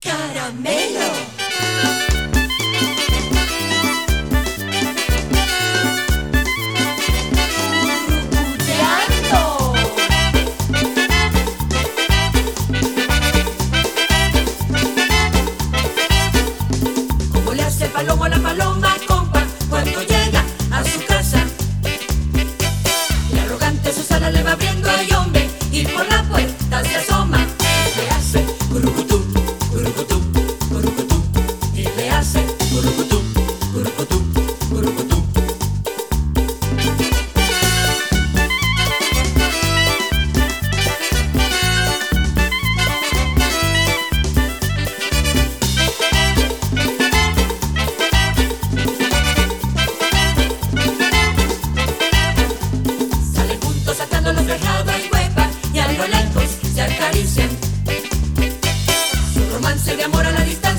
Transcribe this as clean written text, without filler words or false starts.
caramelo. ¿Cómo le hace el palomo a la paloma, compa, cuando llega a su casa? Y arrogante Susana le va abriendo ay hombre, y por la puerta se asoma. Y le hace curucutú, curucutú, curucutú. Y le hace curucutú, curucutú, curucutú. Salen juntos sacando los pescados y huepa, y a lo lejos se acarician. Su romance de amor a la distancia